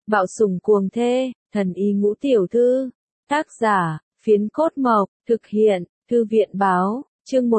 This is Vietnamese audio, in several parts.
Bạo sủng cuồng thê, thần y ngũ tiểu thư. Tác giả, Phiến Cốt Mộc, thực hiện, Thư viện báo, chương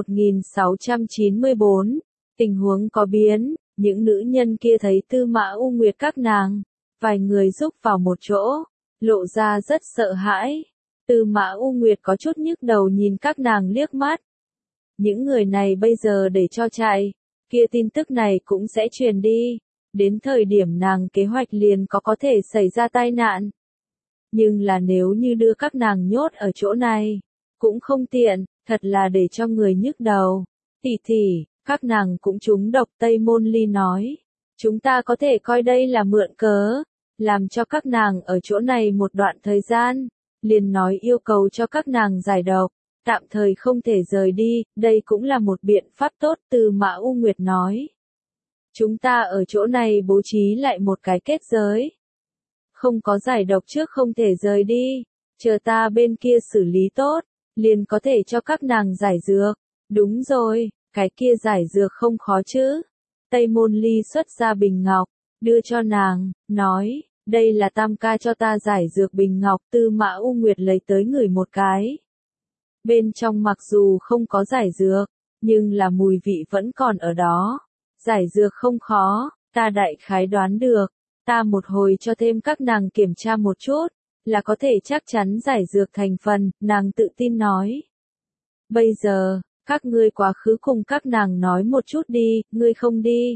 1694. Tình huống có biến, những nữ nhân kia thấy Tư Mã U Nguyệt các nàng, vài người rúc vào một chỗ, lộ ra rất sợ hãi. Tư Mã U Nguyệt có chút nhức đầu nhìn các nàng liếc mắt. Những người này bây giờ để cho chạy, kia tin tức này cũng sẽ truyền đi. Đến thời điểm nàng kế hoạch liền có thể xảy ra tai nạn. Nhưng là nếu như đưa các nàng nhốt ở chỗ này, cũng không tiện, thật là để cho người nhức đầu. Tỷ tỷ, các nàng cũng trúng độc. Tây Môn Ly nói. Chúng ta có thể coi đây là mượn cớ, làm cho các nàng ở chỗ này một đoạn thời gian, liền nói yêu cầu cho các nàng giải độc, tạm thời không thể rời đi, đây cũng là một biện pháp tốt. Tư Mã U Nguyệt nói. Chúng ta ở chỗ này bố trí lại một cái kết giới. Không có giải độc trước không thể rời đi, chờ ta bên kia xử lý tốt, liền có thể cho các nàng giải dược. Đúng rồi, cái kia giải dược không khó chứ. Tây Môn Ly xuất ra bình ngọc, đưa cho nàng, nói, đây là Tam ca cho ta giải dược bình ngọc. Tư Mã U Nguyệt lấy tới ngửi một cái. Bên trong mặc dù không có giải dược, nhưng là mùi vị vẫn còn ở đó. Giải dược không khó, ta đại khái đoán được, ta một hồi cho thêm các nàng kiểm tra một chút, là có thể chắc chắn giải dược thành phần. Nàng tự tin nói. Bây giờ, các ngươi quá khứ cùng các nàng nói một chút đi, ngươi không đi.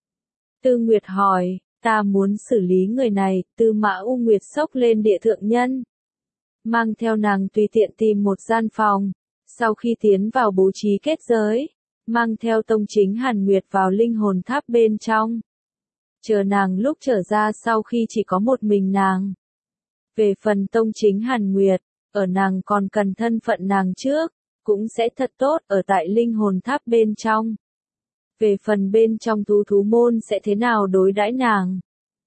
Tư Nguyệt hỏi, ta muốn xử lý người này. Tư Mã U Nguyệt xốc lên địa thượng nhân, mang theo nàng tùy tiện tìm một gian phòng, sau khi tiến vào bố trí kết giới, mang theo Tông Chính Hàn Nguyệt vào linh hồn tháp bên trong. Chờ nàng lúc trở ra sau khi chỉ có một mình nàng. Về phần Tông Chính Hàn Nguyệt, ở nàng còn cần thân phận nàng trước, cũng sẽ thật tốt ở tại linh hồn tháp bên trong. Về phần bên trong thú môn sẽ thế nào đối đãi nàng,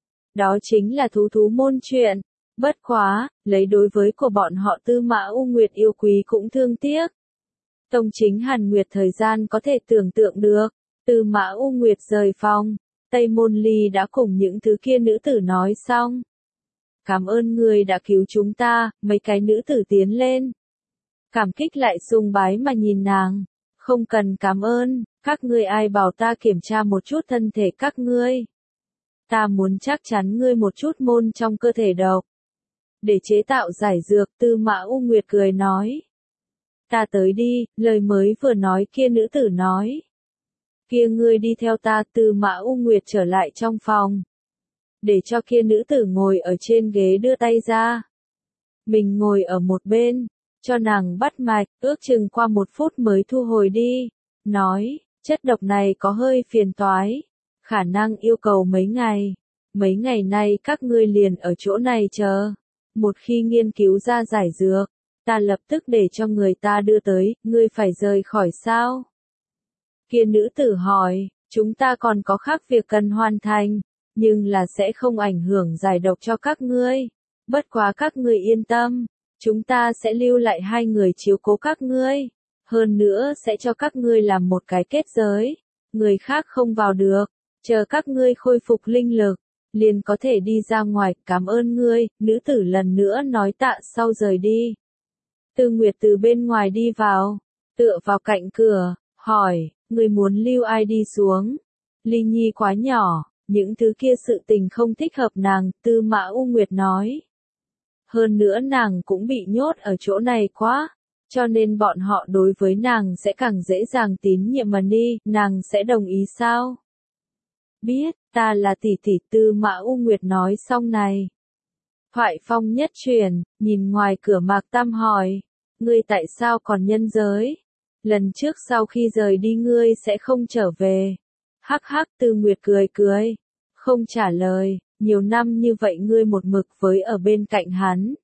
đó chính là thú môn chuyện. Bất quá, lấy đối với của bọn họ Tư Mã U Nguyệt yêu quý cũng thương tiếc. Tông Chính Hàn Nguyệt thời gian có thể tưởng tượng được. Tư Mã U Nguyệt rời phòng, Tây Môn Ly đã cùng những thứ kia nữ tử nói xong. Cảm ơn người đã cứu chúng ta. Mấy cái nữ tử tiến lên, cảm kích lại sùng bái mà nhìn nàng. Không cần cảm ơn, các ngươi ai bảo ta kiểm tra một chút thân thể các ngươi. Ta muốn chắc chắn ngươi một chút môn trong cơ thể độc, để chế tạo giải dược. Tư Mã U Nguyệt cười nói. Ta tới đi. Lời mới vừa nói kia nữ tử nói. Kia ngươi đi theo ta. Tư Mã U Nguyệt trở lại trong phòng, để cho kia nữ tử ngồi ở trên ghế đưa tay ra. Mình ngồi ở một bên, cho nàng bắt mạch, ước chừng qua 1 phút mới thu hồi đi. Nói, chất độc này có hơi phiền toái, khả năng yêu cầu mấy ngày. Mấy ngày nay các ngươi liền ở chỗ này chờ. Một khi nghiên cứu ra giải dược, ta lập tức để cho người ta đưa tới. Ngươi phải rời khỏi sao? Kia nữ tử hỏi, chúng ta còn có khác việc cần hoàn thành, nhưng là sẽ không ảnh hưởng giải độc cho các ngươi. Bất quá các ngươi yên tâm, chúng ta sẽ lưu lại 2 người chiếu cố các ngươi. Hơn nữa sẽ cho các ngươi làm một cái kết giới, người khác không vào được. Chờ các ngươi khôi phục linh lực, liền có thể đi ra ngoài. Cảm ơn ngươi. Nữ tử lần nữa nói tạ sau rời đi. Tư Nguyệt từ bên ngoài đi vào, tựa vào cạnh cửa, hỏi, người muốn lưu ai đi xuống? Ly Nhi quá nhỏ, những thứ kia sự tình không thích hợp nàng. Tư Mã U Nguyệt nói. Hơn nữa nàng cũng bị nhốt ở chỗ này quá, cho nên bọn họ đối với nàng sẽ càng dễ dàng tín nhiệm mà đi. Nàng sẽ đồng ý sao? Biết, ta là tỷ tỷ. Tư Mã U Nguyệt nói xong này. Thoại phong nhất truyền, nhìn ngoài cửa Mạc Tam hỏi, ngươi tại sao còn nhân giới? Lần trước sau khi rời đi ngươi sẽ không trở về. Hắc hắc. Tư Nguyệt cười cười, không trả lời. Nhiều năm như vậy ngươi một mực với ở bên cạnh hắn.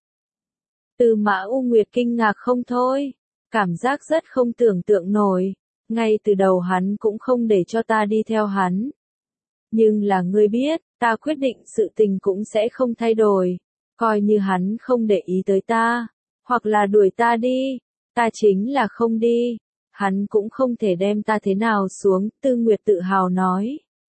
Tư Mã U Nguyệt kinh ngạc không thôi, cảm giác rất không tưởng tượng nổi. Ngay từ đầu hắn cũng không để cho ta đi theo hắn. Nhưng là ngươi biết, ta quyết định sự tình cũng sẽ không thay đổi. Coi như hắn không để ý tới ta, hoặc là đuổi ta đi, ta chính là không đi. Hắn cũng không thể đem ta thế nào xuống. Tư Nguyệt tự hào nói.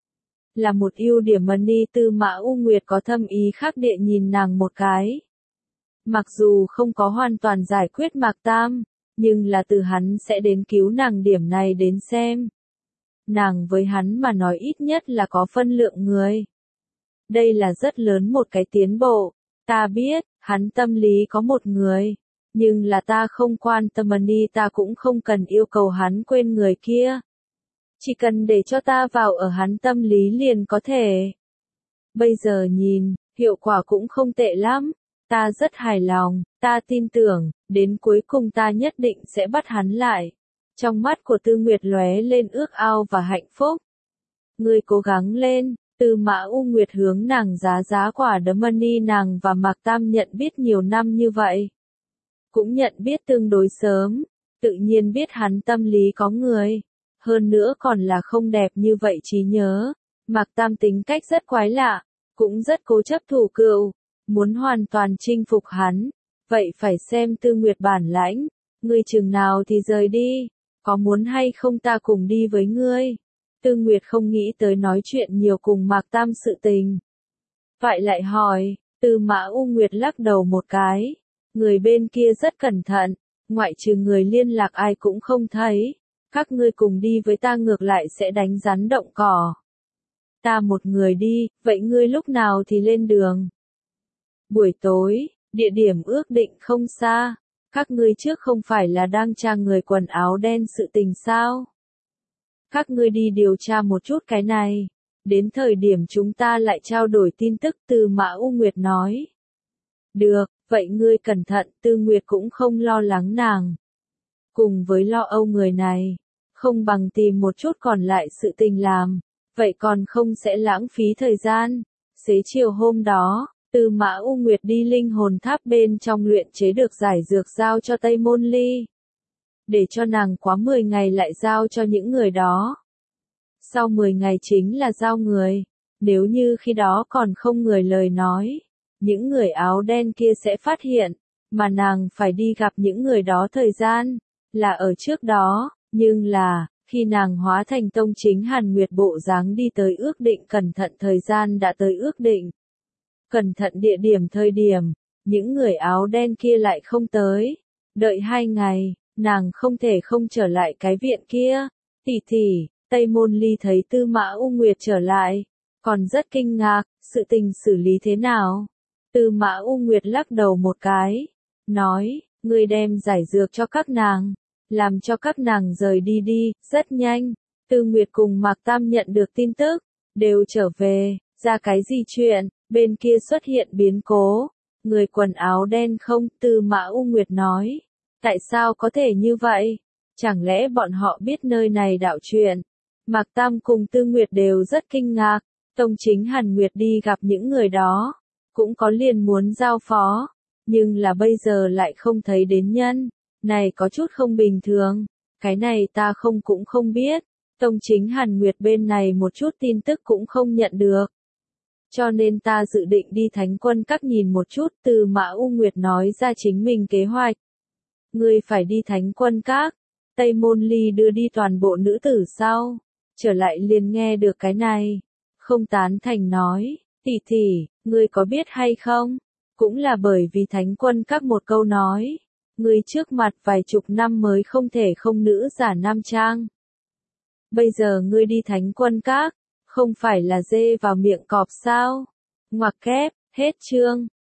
là một ưu điểm Mani. Tư Mã U Nguyệt có thâm ý khác địa nhìn nàng một cái. Mặc dù không có hoàn toàn giải quyết Mạc Tam, nhưng là từ hắn sẽ đến cứu nàng điểm này đến xem. Nàng với hắn mà nói ít nhất là có phân lượng người. Đây là rất lớn một cái tiến bộ. Ta biết, hắn tâm lý có một người. Nhưng là ta không quan tâm Mani, ta cũng không cần yêu cầu hắn quên người kia. Chỉ cần để cho ta vào ở hắn tâm lý liền có thể. Bây giờ nhìn, hiệu quả cũng không tệ lắm. Ta rất hài lòng, ta tin tưởng, đến cuối cùng ta nhất định sẽ bắt hắn lại. Trong mắt của Tư Nguyệt lóe lên ước ao và hạnh phúc. Ngươi cố gắng lên. Tư Mã U Nguyệt hướng nàng giá quả đấm Mani. Nàng và Mạc Tam nhận biết nhiều năm như vậy. Cũng nhận biết tương đối sớm, tự nhiên biết hắn tâm lý có người. Hơn nữa còn là không đẹp như vậy trí nhớ. Mạc Tam tính cách rất quái lạ, cũng rất cố chấp thủ cựu, muốn hoàn toàn chinh phục hắn. Vậy phải xem Tư Nguyệt bản lãnh, ngươi chừng nào thì rời đi, có muốn hay không ta cùng đi với ngươi. Tư Nguyệt không nghĩ tới nói chuyện nhiều cùng Mạc Tam sự tình. Vậy lại hỏi, Tư Mã U Nguyệt lắc đầu một cái. Người bên kia rất cẩn thận, ngoại trừ người liên lạc ai cũng không thấy. Các ngươi cùng đi với ta ngược lại sẽ đánh rắn động cỏ. Ta một người đi, vậy ngươi lúc nào thì lên đường? Buổi tối, địa điểm ước định không xa. Các ngươi trước không phải là đang tra người quần áo đen sự tình sao? Các ngươi đi điều tra một chút cái này. Đến thời điểm chúng ta lại trao đổi tin tức. Tư Mã U Nguyệt nói. Được, vậy ngươi cẩn thận. Tư Nguyệt cũng không lo lắng nàng. Cùng với lo âu người này, không bằng tìm một chút còn lại sự tình làm. Vậy còn không sẽ lãng phí thời gian. Xế chiều hôm đó, Tư Mã U Nguyệt đi linh hồn tháp bên trong luyện chế được giải dược giao cho Tây Môn Ly. Để cho nàng quá 10 ngày lại giao cho những người đó. Sau 10 ngày chính là giao người. Nếu như khi đó còn không người lời nói, những người áo đen kia sẽ phát hiện, mà nàng phải đi gặp những người đó thời gian, là ở trước đó, nhưng là, khi nàng hóa thành Tông Chính Hàn Nguyệt bộ dáng đi tới ước định cẩn thận thời gian đã tới ước định. Cẩn thận địa điểm thời điểm, những người áo đen kia lại không tới. Đợi 2 ngày, nàng không thể không trở lại cái viện kia. Tỷ, Tây Môn Ly thấy Tư Mã U Nguyệt trở lại, còn rất kinh ngạc, sự tình xử lý thế nào? Tư Mã U Nguyệt lắc đầu một cái, nói, ngươi đem giải dược cho các nàng, làm cho các nàng rời đi đi. Rất nhanh, Tư Nguyệt cùng Mạc Tam nhận được tin tức, đều trở về. Ra cái gì chuyện? Bên kia xuất hiện biến cố. Người quần áo đen không? Tư Mã U Nguyệt nói. Tại sao có thể như vậy? Chẳng lẽ bọn họ biết nơi này đạo chuyện? Mạc Tam cùng Tư Nguyệt đều rất kinh ngạc. Tông Chính Hàn Nguyệt đi gặp những người đó, cũng có liền muốn giao phó, nhưng là bây giờ lại không thấy đến nhân. Này có chút không bình thường. Cái này ta cũng không biết. Tông Chính Hàn Nguyệt bên này một chút tin tức cũng không nhận được. Cho nên ta dự định đi Thánh Quân Các nhìn một chút. Tư Mã U Nguyệt nói ra chính mình kế hoạch. Ngươi phải đi Thánh Quân Các. Tây Môn Ly đưa đi toàn bộ nữ tử sau. Trở lại liền nghe được cái này. Không tán thành nói. Tỷ, ngươi có biết hay không? Cũng là bởi vì Thánh Quân Các một câu nói. Ngươi trước mặt vài chục năm mới không thể không nữ giả nam trang. Bây giờ ngươi đi Thánh Quân Các, không phải là dê vào miệng cọp sao? Ngoặc kép, hết chương.